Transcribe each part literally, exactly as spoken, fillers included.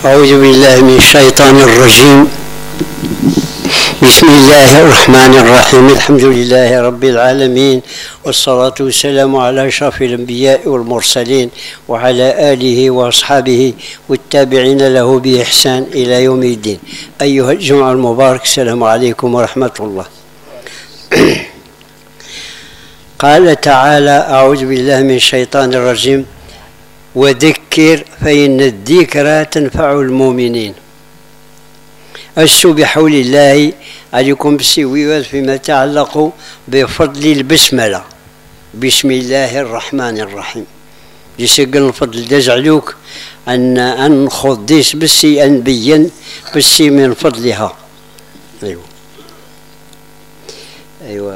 أعوذ بالله من الشيطان الرجيم. بسم الله الرحمن الرحيم. الحمد لله رب العالمين، والصلاة والسلام على أشرف الأنبياء والمرسلين وعلى آله وأصحابه والتابعين له بإحسان إلى يوم الدين. أيها الجمعة المبارك، السلام عليكم ورحمة الله. قال تعالى: أعوذ بالله من الشيطان الرجيم: وذكر فإن الذكرى تنفع المؤمنين. أشتو بحول الله عليكم بالسويات فيما يتعلق بفضل البسملة، بسم الله الرحمن الرحيم. يسجل الفضل دزعلوك أن أنخذ ديس بسي أنبين بسي من فضلها. أيوة أيوة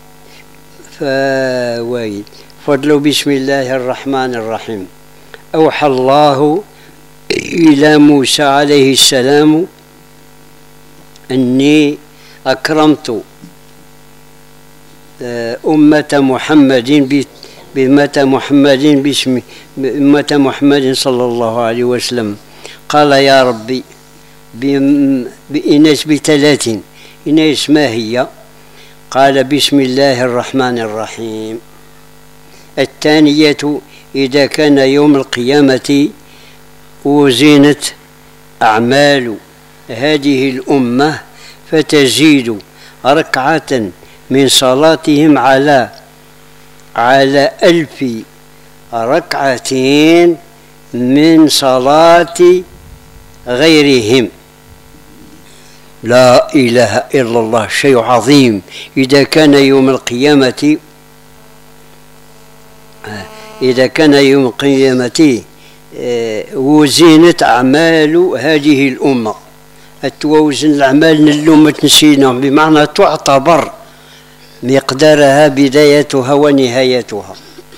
فوايد فضل بسم الله الرحمن الرحيم. أوحى الله إلى موسى عليه السلام أني أكرمت أمة محمد بأمة محمد باسم أمة محمد صلى الله عليه وسلم. قال: يا ربي بإنس بثلاث، إنس ما هي؟ قال: بسم الله الرحمن الرحيم. الثانية: إذا كان يوم القيامة وزنت أعمال هذه الأمة فتزيد ركعة من صلاتهم على على ألف ركعة من صلاة غيرهم. لا إله إلا الله، شيء عظيم. إذا كان يوم القيامة إذا كان يوم القيامة وزنت أعمال هذه الأمة، التوازن الأعمال الأمة نسينا، بمعنى تعتبر مقدارها بدايتها ونهايتها.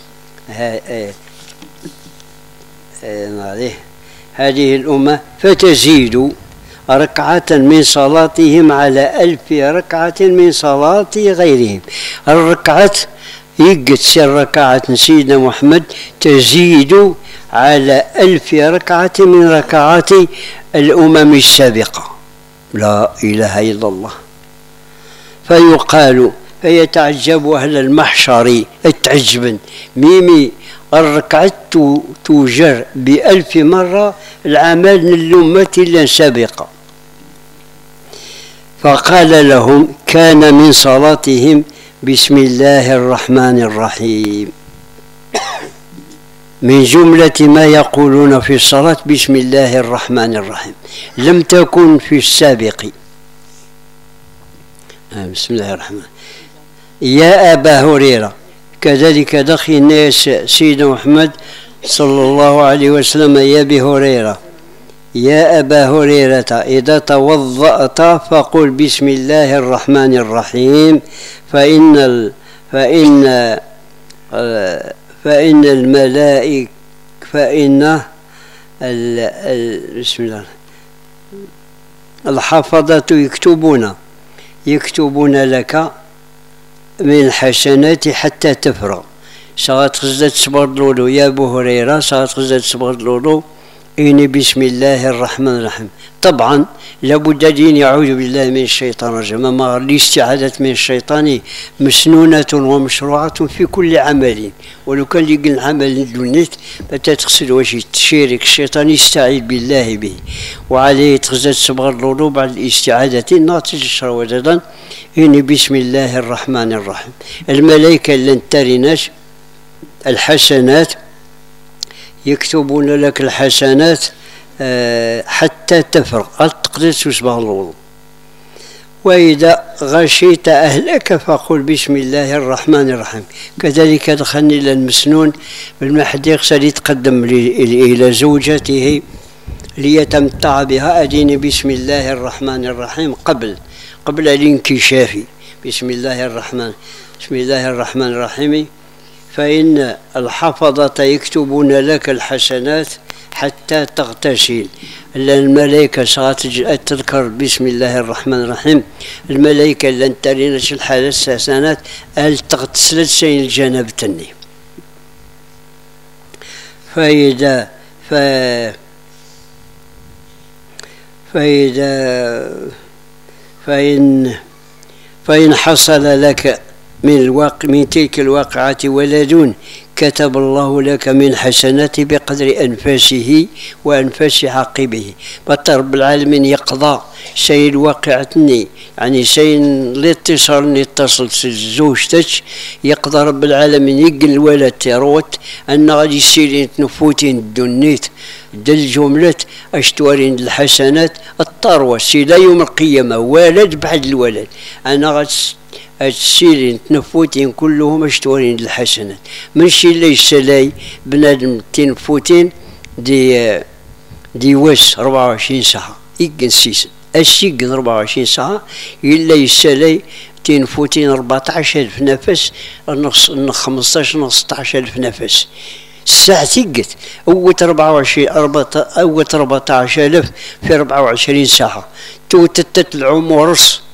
هذه الأمة فتزيد ركعة من صلاتهم على ألف ركعة من صلاة غيرهم. الركعة يقت سير ركعة سيدنا محمد تزيد على ألف ركعة من ركعات الأمم السابقة. لا إله إلا الله. فيقال فيتعجب أهل المحشر اتعجبا، ميمي الركعة توجر بألف مرة العمل للأمة السابقة. فقال لهم: كان من صلاتهم بسم الله الرحمن الرحيم. من جملة ما يقولون في الصلاة بسم الله الرحمن الرحيم، لم تكن في السابق. بسم الله الرحمن. يا أبا هريرة، كذلك دخل الناس سيدنا محمد صلى الله عليه وسلم: يا أبي هريرة، يا أبا هريرة، إذا توضأت فقل بسم الله الرحمن الرحيم، فإن ال فإن ال فإن الملائكة فإن ال ال بسم الله الحفظة يكتبون يكتبون لك من الحسنات حتى تفرغ. صارت غزة صبر لولو يا أبو هريرة، صارت غزة صبر لولو إني بسم الله الرحمن الرحيم. طبعا لابد أن يعوذ بالله من الشيطان الرجيم. أما الاستعاذة من الشيطان مسنونة ومشروعة في كل عمل، ولو كان يقل عمل دونيت فتغسل وجه تشيرك الشيطان يستعيذ بالله به، وعليه تغزت صبغ اللولو بعد الاستعاذة ناتج الشروجدا إني بسم الله الرحمن الرحيم. الملائكة لن ترناش الحسنات يكتبون لك الحسنات حتى تفرغ، تقدر تصبغ الوضوء. وإذا غشيت أهلك فقل بسم الله الرحمن الرحيم. كذلك دخلني إلى المسنون بالمحد يقصد يتقدم إلى زوجته ليتمتع بها، أديني بسم الله الرحمن الرحيم قبل قبل الانكشاف. بسم الله الرحمن بسم الله الرحمن الرحيم. فإن الحفظة يكتبون لك الحسنات حتى تغتسل. الملائكة تذكر بسم الله الرحمن الرحيم، الملائكة لن ترينش الحالة الساسانات هل تغتسلت سين الجناب تني. فإذا ف فإذا فإن فإن حصل لك من الواقع من تلك الواقعة ولد كتب الله لك من حسنات بقدر أنفاسه وأنفاس عقبه. بطل رب العالمين يقضى شيء الواقعتني، يعني شيء الاتصال اللي اتصلت زوجتك، يقضى رب العالمين يقل الولد تيروت أن غادي يسيرين تنفوتين دنيت دل جملة أشتوارين الحسنات الطروة سيلا يوم القيامة ولد بعد الولد. أنا غاد السيرين تنفوتين كلهم اشتوارين الحسنات، منشي ليس لاي بنادم تنفوتين دي دي وس أربعة وعشرين ساعة يقن سيسن السيقن أربعة وعشرين ساعة إلا يسالي تنفوتين أربعة عشر ألف نفس نص خمسطاش نص ستاش ألف نفس الساعة تقت أوت أربعة وعشرين أربعة أوت أربعة عشر ألف في أربعة وعشرين ساعة توتت العمر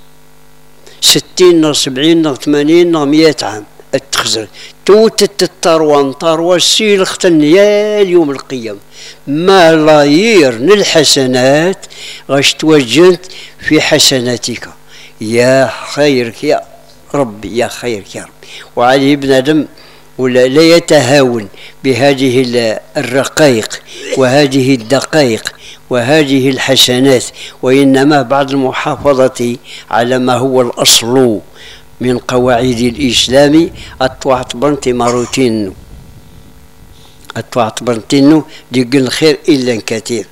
ستين سبعين ثمانين مئة عام التخزر توتت الطروان طروة السيل يا اليوم القيامة ملايير الحسنات غاش توجنت في حسناتك يا خيرك يا ربي يا خيرك يا ربي. وعليه بنادم ولا لا يتهاون بهذه الرقائق وهذه الدقائق وهذه الحسنات، وإنما بعد المحافظة على ما هو الأصل من قواعد الإسلام أطوعت بنتي ماروتين أطوعت بنتينو ديق الخير إلا كثير.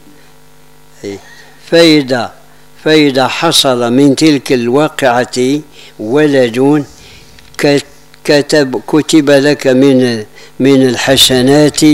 فإذا فإذا حصل من تلك الواقعة ولد كتب كتب لك من من الحسنات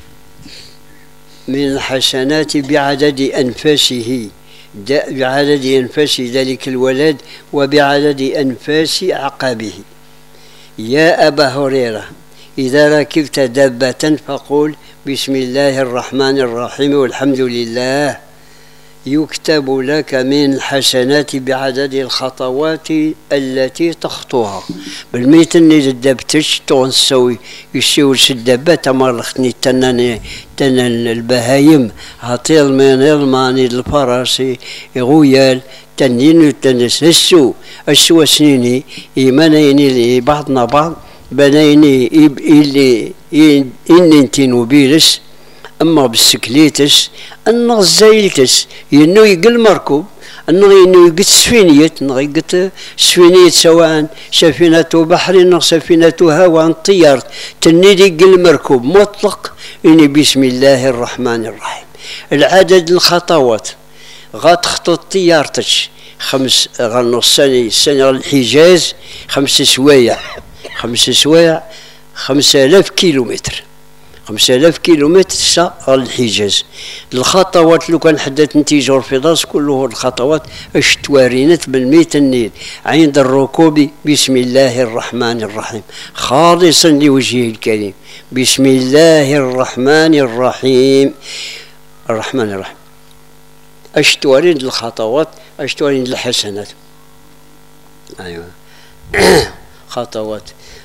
من الحسنات بعدد أنفاسه بعدد أنفاس ذلك الولد وبعدد أنفاس عقبه. يا أبا هريرة إذا ركبت دابة فقول بسم الله الرحمن الرحيم والحمد لله يكتب لك من الحسنات بعدد الخطوات التي تخطوها. بالميت اني دبتش تونسوي يسوي الدابة تمرختني تنن تنن البهايم هطيل من الماني الفراسي يغويال تنين تنس السو السو سنيني إيمانيني بعضنا بعض بنيني إلي إن انتي نوبيلس أما بالسكليتس أن زايلتس ينو يقل مركوب أنه ينو يقت سفينية نغيقت سفينية سواء سفينة بحر أو سفينة هواء طيارة تنيد يقل مركوب مطلق إني بسم الله الرحمن الرحيم. العدد الخطوات غاد خطوط طيارتش خمس غنص سنة سنة الحجاز خمس سوايع خمس سوايع خمسة آلاف كيلومتر خمسة آلاف كيلومتر ساعة الحجاز. الخطوات لو كان حدث نتيجة في راس كله الخطوات اش توارينت بالميت النيل عند الركوب بسم الله الرحمن الرحيم خالصا لوجهه الكريم بسم الله الرحمن الرحيم الرحمن الرحيم. اش توارين الخطوات اش توارين الحسنات. ايوه خطوات.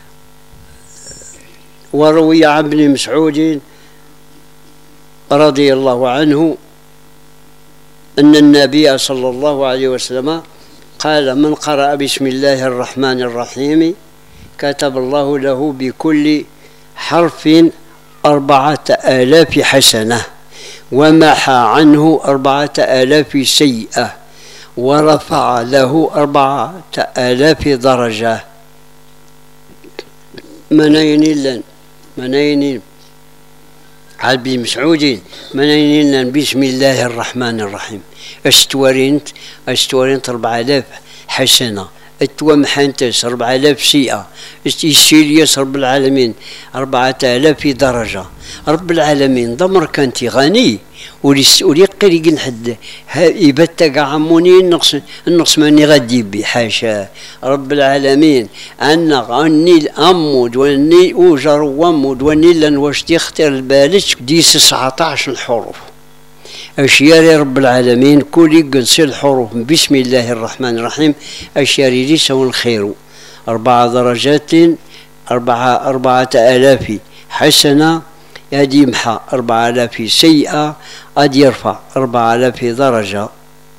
وروي عن ابن مسعود رضي الله عنه أن النبي صلى الله عليه وسلم قال من قرأ بسم الله الرحمن الرحيم كتب الله له بكل حرف أربعة آلاف حسنة ومحى عنه أربعة آلاف سيئة ورفع له أربعة آلاف درجة. منين لن منين عبد مسعود منين بسم الله الرحمن الرحيم استورينت استورينت أربعة آلاف حسنة اتومحنتس أربعة آلاف سيئة استيسيليس رب العالمين أربعة آلاف درجة. رب العالمين ضمر كنتي غني ولي قريق حد يبتق عموني النقص النقص ماني غادي بي حاشا رب العالمين أن غني الأمود وني أوجر ومود وني لن واش تختار البالش دي تسعطاش الحروف أشياء رب العالمين كل يقنصي الحروف بسم الله الرحمن الرحيم أشياء ليس الخير أربع درجات أربعة أربعة آلاف حسنة يدي يمحى أربعة آلاف سيئة قد يرفع أربعة آلاف درجة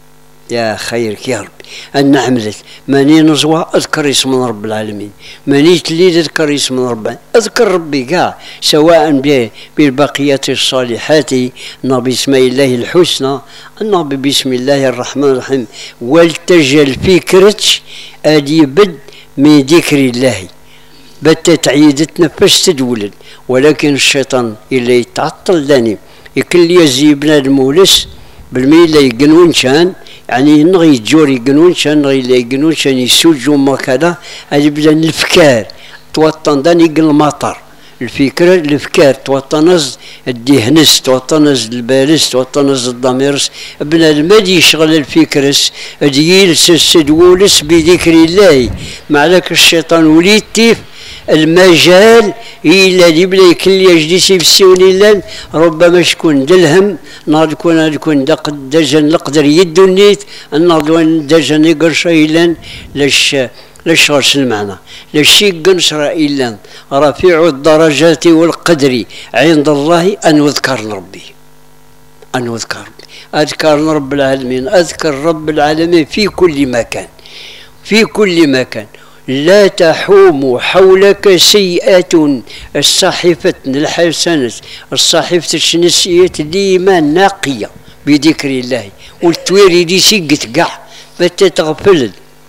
يا خيرك يا ربي. أنا عملت ماني نزوى أذكر اسم رب العالمين، ماني تليد أذكر اسم رب، أذكر ربي كاع، سواء بالبقية الصالحات، نبي بسم الله الحسنى، نبي بسم الله الرحمن الرحيم، والتجل فكرتش أدي بد من ذكر الله، بتت عيدتنا فاش تدولد، ولكن الشيطان اللي يتعطل داني يكل يزي بنادم ولس بالميل يقنون شان، يعني نغي جور يقنون شان، نغي لا يقنون شان يسوجوا ما كذا، هذه بدا الافكار توطن داني يقل المطر، الفكرة الافكار توطنز الدهنس، توطنز البارس، توطنز الضميرس، بنادم هادي يشغل الفكرس، هادي يلسس دولس بذكر الله، مع ذاك الشيطان وليد تيف المجال إلا اللي بلا يكل يجلس يفسيون إلا ربما شكون دلهم نهار كون كون دق دجن لقدر يدو النيت النهار وين دجن يقرش إلا لاش لاش غرس المعنى لاش يقنصر إلا رفيع الدرجات والقدر عند الله أن يذكر ربي، أن يذكر ربي، أذكر رب العالمين، أذكر رب العالمين في كل مكان، في كل مكان. لا تحوم حولك سيئة، الصحيفة الحسنة الصحيفة الشنسية ديما ناقية بذكر الله، والتويري دي سيقت كاع بتتغفل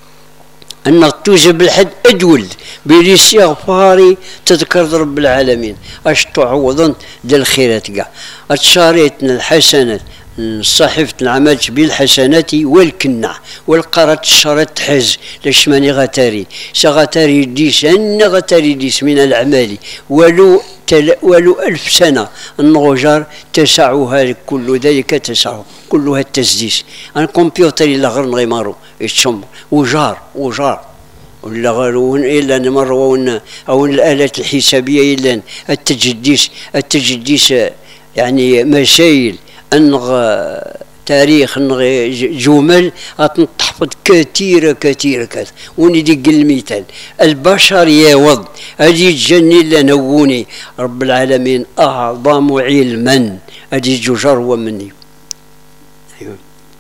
انك توجب الحد ادول بالاستغفار تذكر رب العالمين اش تعوضن ديال الخيرات كاع اتشاريتنا الحسنات صحيفة العمل بالحسنات والكنع والقرات الشرط حز لاش ماني غتاري سغتاري ديس ان غتاري ديس من الاعمال ولو تل ولو ألف سنة النغجار تسعها كل ذلك تسع كلها التسديس الكمبيوتر إلا غير نغيمارو يتشم وجار وجار ولا غير إلا نمر أو الآلات الحسابية إلا التجديس التجديس يعني مسائل أنغ تاريخ أنغ جمل تحفظ كثيرة كثيرة كثيرة وندق المثال البشر يوض أجي تجني لنوني رب العالمين أعظم علما أجي ججر ومني. أيوة.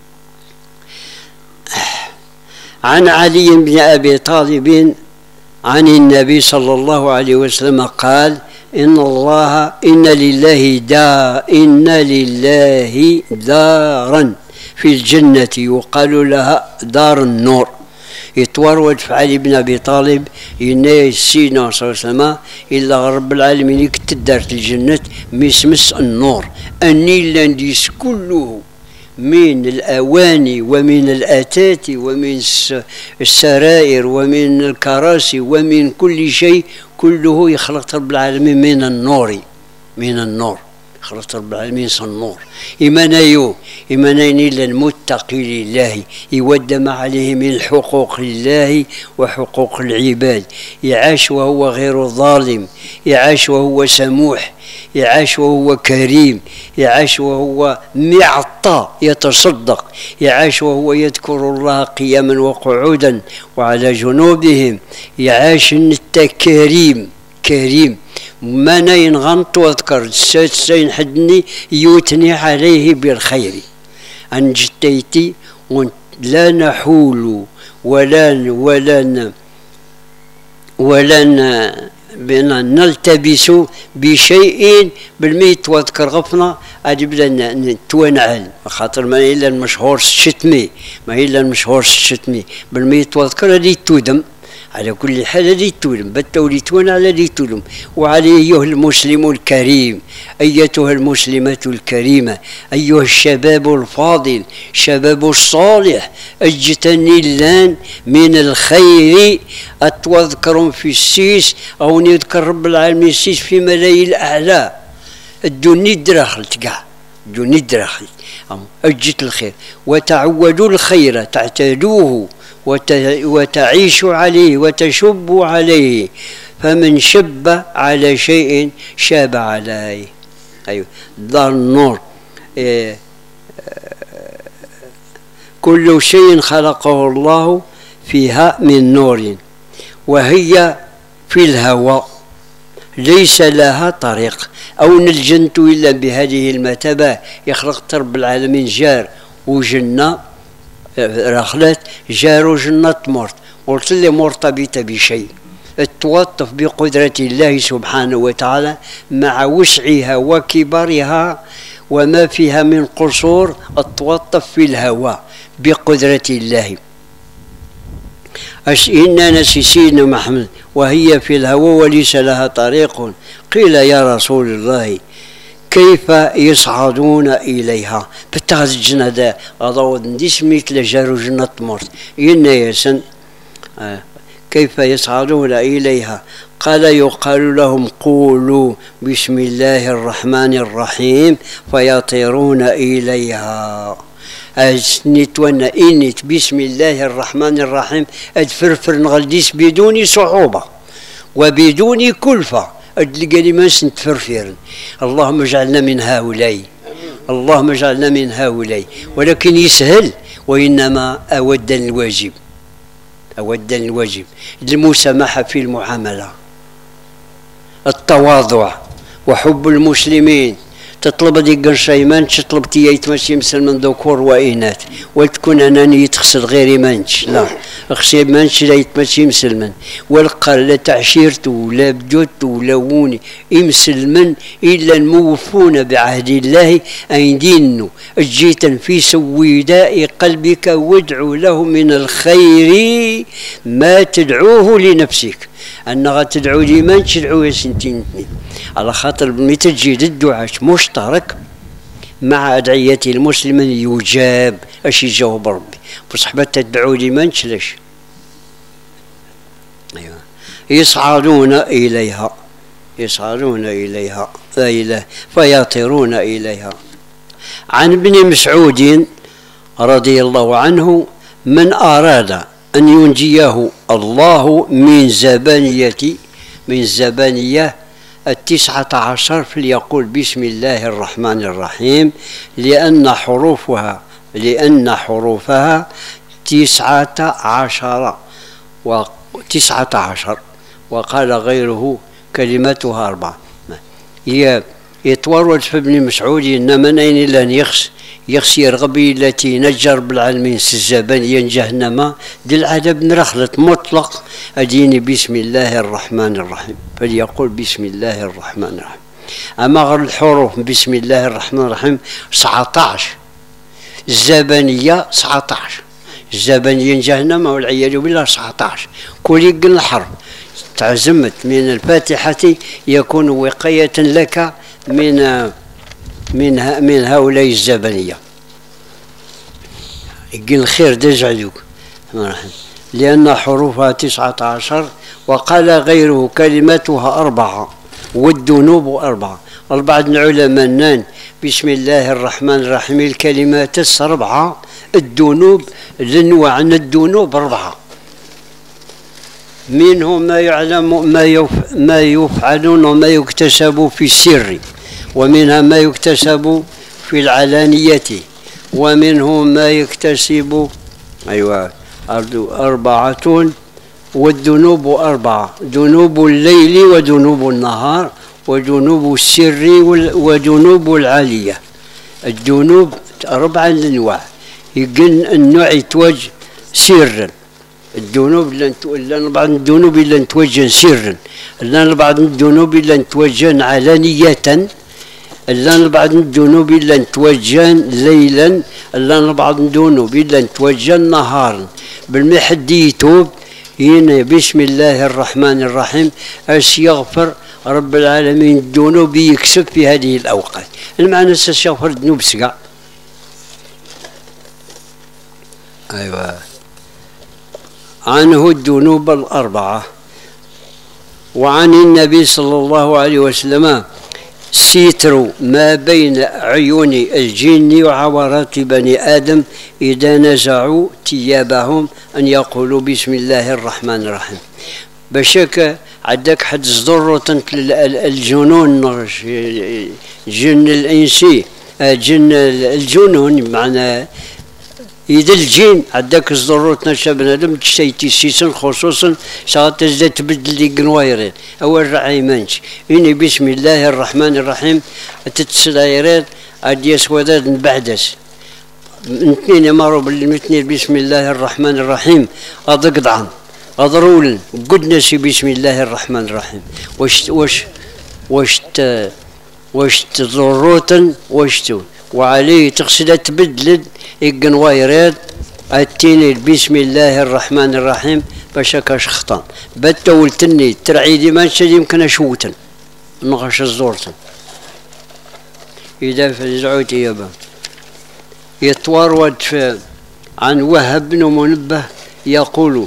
عن علي بن أبي طالب عن النبي صلى الله عليه وسلم قال إن الله إن لله دا إن لله دارا في الجنة يقال لها دار النور يتورد في علي بن أبي طالب يناي سيدنا صلى الله عليه وسلم إلا رب العالمين كتدارت الجنة مسمس النور أني لانديس كله من الأواني ومن الآتات ومن السرائر ومن الكراسي ومن كل شيء كله يخلق رب العالمين من النور من النور خلق رب العالمين النور إيمانيو إيمانين إلا المتقي لله يودم عليه من حقوق الله وحقوق العباد يعاش وهو غير ظالم يعاش وهو سموح يعاش وهو كريم يعاش وهو معطى يتصدق يعاش وهو يذكر الله قياما وقعودا وعلى جنوبهم يعاش التكريم كريم ما نين غنط واذكر سين حدني يوتني عليه بالخير أن جتيتي لا نحول ولا ولا ولا بنا نلتبس بشيء بالميت واذكر غفنا أجي بدا نتوانعل خاطر ما إلا المشهور الشتمي ما إلا المشهور الشتمي بالميت واذكر هذه تودم على كل حال هذه تولم بالتوليتون على هذه تولم وعلى أيها المسلم الكريم أيتها المسلمة الكريمة أيها الشباب الفاضل شباب الصالح اجتني اللان من الخير أتوذكرون في السيس أو نذكر رب العالمين السيس في ملايين الأعلى الدنيا دراخلت كاع الدنيا دراخلت أجت الخير وتعودوا الخير تعتادوه وتعيش عليه وتشب عليه فمن شب على شيء شاب عليه. أيوة دار النور إيه كل شيء خلقه الله فيها من نور وهي في الهواء ليس لها طريق أو نلجنت إلا بهذه المرتبة يخلق رب العالمين جار وجنة رخلت جارو جنة مرت قلت لي مرتبطة بشيء التوطف بقدرة الله سبحانه وتعالى مع وسعها وكبرها وما فيها من قصور التوطف في الهواء بقدرة الله. إن نسي سيدنا محمد وهي في الهواء وليس لها طريق. قيل يا رسول الله كيف يصعدون إليها؟ بتاخذ الجنة دا أضوض نديس مثل جارو جنة مرت إن يسن آه. كيف يصعدون إليها؟ قال يقال لهم قولوا بسم الله الرحمن الرحيم فيطيرون إليها. أسنتونا إنت بسم الله الرحمن الرحيم أدفرفر نغلديس بدون صعوبة وبدون كلفة أدلقى ما سنتفرفر. اللهم اجعلنا من هؤلاء، اللهم اجعلنا من هؤلاء. ولكن يسهل وإنما أود الواجب، أود الواجب المسامحة في المعاملة، التواضع وحب المسلمين. تطلب ديك شيمان تطلب تيايت ماشي مسلمن ذكور وإناث وتكون أنانية تخسر غيري مانش لا خسي مانش لا يتمشي مسلمن والقال لا تعشيرته ولا بجوته ولا ووني مسلمن إلا الموفون بعهد الله أن دينه جيتا في سويداء قلبك وادعو له من الخير ما تدعوه لنفسك. أنها تدعو لي ما تدعو سنتين على خاطر متى تجي الدعاء مشترك مع أدعية المسلمين يجاب أش يجاوب ربي بصحبة تدعو لي ما نشلش. أيوة. يصعدون إليها، يصعدون إليها إله فيطيرون إليها. عن ابن مسعود رضي الله عنه من أراد أن ينجيه الله من زبانية من زبانية التسعة عشر فليقول بسم الله الرحمن الرحيم لأن حروفها لأن حروفها تسعة عشر وتسعة عشر وقال غيره كلمتها أربعة. هي يتورد في ابن مسعود إنما نين لن يخس يخس يرغبي التي نجر بالعلمين سجابانيا جهنم دي العذاب نرخلت مطلق أديني بسم الله الرحمن الرحيم فليقول بسم الله الرحمن الرحيم. أما غير الحروف بسم الله الرحمن الرحيم تسعة عشر الزبانية تسعة عشر الزبانية جهنم والعياذ بالله تسعة عشر كل يقل الحرب تعزمت من الفاتحة يكون وقاية لك من من من هؤلاء الزبانية. يقول الخير دجعلوك لأن حروفها تسعة عشر وقال غيره كلمتها أربعة والذنوب أربعة. أربعة العلماء نان بسم الله الرحمن الرحيم الكلمات أربعة الذنوب لنوع عن الذنوب أربعة منهم ما يعلم ما يف ما يفعلون وما يكتسب في السر ومنها ما يكتسب في العلانية ومنهم ما يكتسب أيوة أربعة والذنوب أربعة ذنوب الليل وذنوب النهار وذنوب السر وذنوب العالية. الذنوب أربعة أنواع يقن النوع يتوجه سرا الذنوب لن بعض الذنوب اللي نتوجه سرا لان بعض الذنوب اللي نتوجه علانية لان بعض الذنوب اللي نتوجه ليلا لان بعض الذنوب اللي نتوجه نهارا بالمحد يتوب هنا بسم الله الرحمن الرحيم اش يغفر رب العالمين الذنوب يكسب في هذه الاوقات. المعنى سيغفر الذنوب سقع. ايوه عنه الذنوب الأربعة. وعن النبي صلى الله عليه وسلم ستر ما بين عيون الجن وعورات بني آدم إذا نزعوا ثيابهم أن يقولوا بسم الله الرحمن الرحيم. بشك عندك حد صدر الجنون جن الإنسي جن الجنون معناه إذا الجين عندك ضرورة نشا بنادم تشتيتي سيسن خصوصا ساعات تزداد تبدل لي قنوايرين أول رعي منش إني بسم الله الرحمن الرحيم تتسلايرين أدي سوداد بعدس اثنين يمروا بالمتنين بسم الله الرحمن الرحيم أضقضعن أضرولن قدنا شي بسم الله الرحمن الرحيم واش واش واش واش تضروتن واش تو وعليه تغسل تبدل يقن وايرات التيني بسم الله الرحمن الرحيم باش هكاش خطان بتولتني ترعيدي ما يمكن اشوتن نغش الزورتن إذا فزعوت يابا يتورد عن وهب بن منبه يقول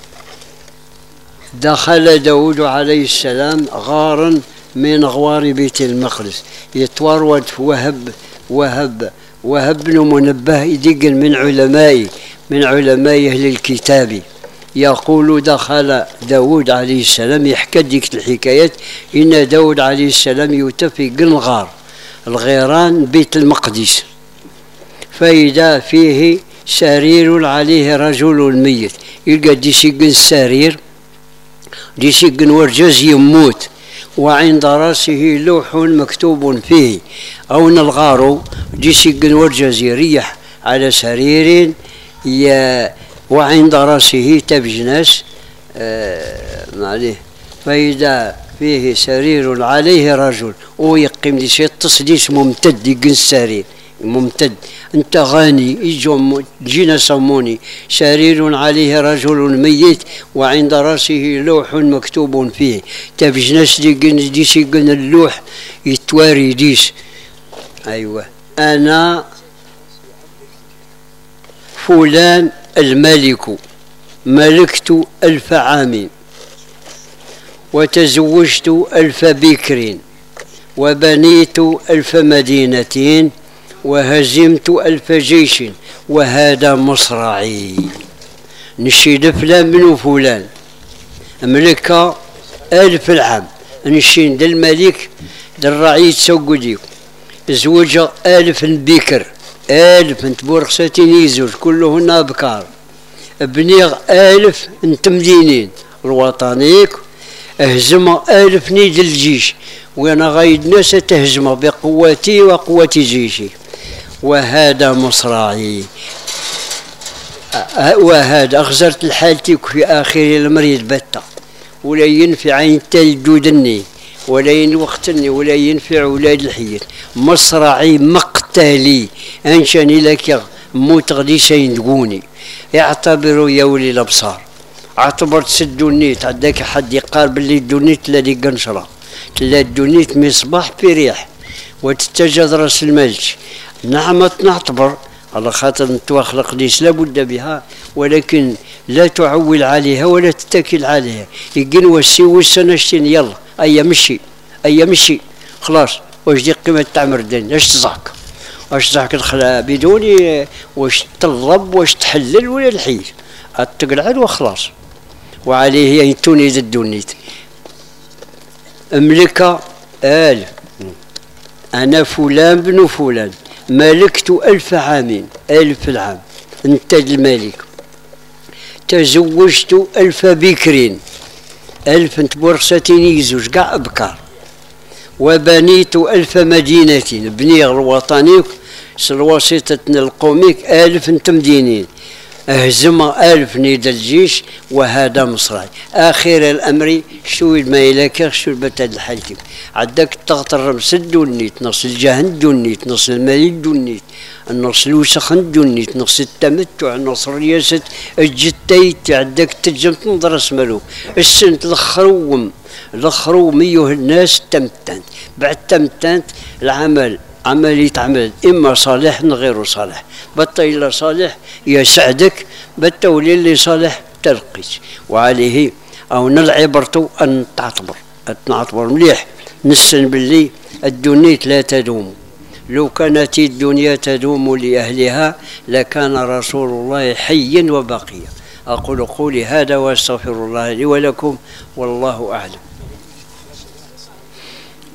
دخل داود عليه السلام غارا من غوار بيت المقدس يتورد وهب وهب وهب بن منبه يدقل من علماء من علماء أهل الكتاب يقول دخل داود عليه السلام يحكى ديك الحكايات إن داود عليه السلام يتفق الغار الغيران بيت المقدس فإذا فيه سرير عليه رجل ميت يلقى دي سجن السرير دي سجن ورجز يموت وعند راسه لوح مكتوب فيه أو الغار دي سجن ورجز يريح على سرير وعند راسه تبجناس آه عليه فإذا فيه سرير عليه رجل ويقيم دي شيء تصديس ممتد يقن السرير ممتد انت غاني يجوا جينا سموني سرير عليه رجل ميت وعند راسه لوح مكتوب فيه تبجناس دي ديس يقن اللوح يتواري ديس ايوه انا فلان الملك ملكت ألف عام وتزوجت ألف بكر وبنيت ألف مدينة وهزمت ألف جيش وهذا مصرعي نشيد فلان بن فلان ملك ألف العام نشين دا الملك دا الرعية سوقديك زوج ألف بكر ألف تبورخساتين يزوج كلهن أبكار بنيغ ألف انت مدينين الوطنيك اهزم ألف نيد الجيش وانا غايد ناس تهزم بقوتي وقوة جيشي وهذا مصراعي وهذا أخزرت لحالتك في آخر المريض بتا ولا ينفع عين تلدودني ولا ينوختني ولا ينفع ولاد الحيات مصرعي مقتلي انشاني لك موت غدي سيندقوني اعتبروا يا ولي الابصار اعتبرت سدونيت عندك حد يقارب اللي دونيت الذي قنشره تلا دونيت مصباح في ريح وتتجد راس الملك نعمة نعتبر على خاطر نتوخلق ليس لابد بها ولكن لا تعول عليها ولا تتكل عليها يقن وسي وسنشتين يلا ايا مشي ايا مشي خلاص واش دي قيمة تعمر دين اش تزعك واش تزعك الخلا بدون واش تضرب واش تحلل ولا الحيل تقلعد وخلاص وعليه ينتوني ذا الدونيت املك آل انا فلان بن فلان ملكت ألف عام ألف العام انت الملك تزوجت ألف بكر ألف تبورساتين يزوج كاع أبكار وبنيت ألف مدينة بني الوطني سلواسطة القوميك ألف تمدينين اهزم ألف نيد الجيش وهذا مصراي آخر الأمر شو ما يلاك شو البتاد الحالتي عدك تغطر سد دونيت نص الجهن دونيت نص المال دونيت النص الوسخ دونيت نص التمتع نص رياسة الجتيت عدك تجم تنظر اسملو السنت الخروم الخروم ايها الناس تمتنت بعد تمتنت العمل عمل يتعمل اما صالح غير صالح بطا إلا صالح يسعدك بطا ولي اللي صالح تلقيت وعليه او نلعبرتو ان تعتبر تعتبر مليح نسن باللي الدنيا لا تدوم لو كانت الدنيا تدوم لأهلها لكان رسول الله حيا وباقيا أقول قولي هذا وأستغفر الله لي ولكم والله أعلم.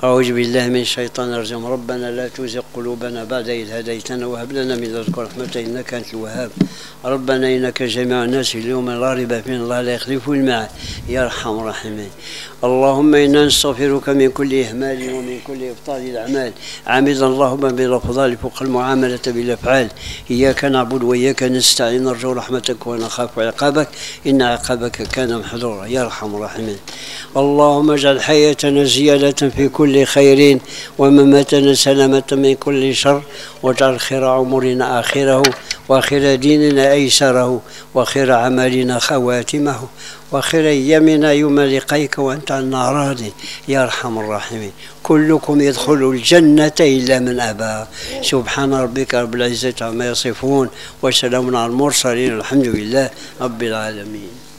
أعوذ بالله من الشيطان الرجيم. ربنا لا تزغ قلوبنا بعد إذ هديتنا وهب لنا من لدنك رحمة إنك أنت الوهاب. ربنا إنك جميع الناس اليوم لا ريب فيه الله لا يخلف الميعاد يا أرحم الراحمين. اللهم إنا نستغفرك من كل إهمال ومن كل إبطال الأعمال عامدا اللهم بالأفضال فوق المعاملة بالأفعال. إياك نعبد وإياك نستعين نرجو رحمتك ونخاف عقابك إن عقابك كان محذورا يا أرحم الراحمين. اللهم اجعل حياتنا زيادة في كل خير ومماتنا سلامة من كل شر واجعل خير عمرنا آخره وخير ديننا أيسره وخير عملنا خواتمه وخير أيامنا يوم لقيك وأنت عنا راض يا أرحم الراحمين. كلكم يدخل الجنة إلا من أبى. سبحان ربك رب العزة عما يصفون وسلام على المرسلين الحمد لله رب العالمين.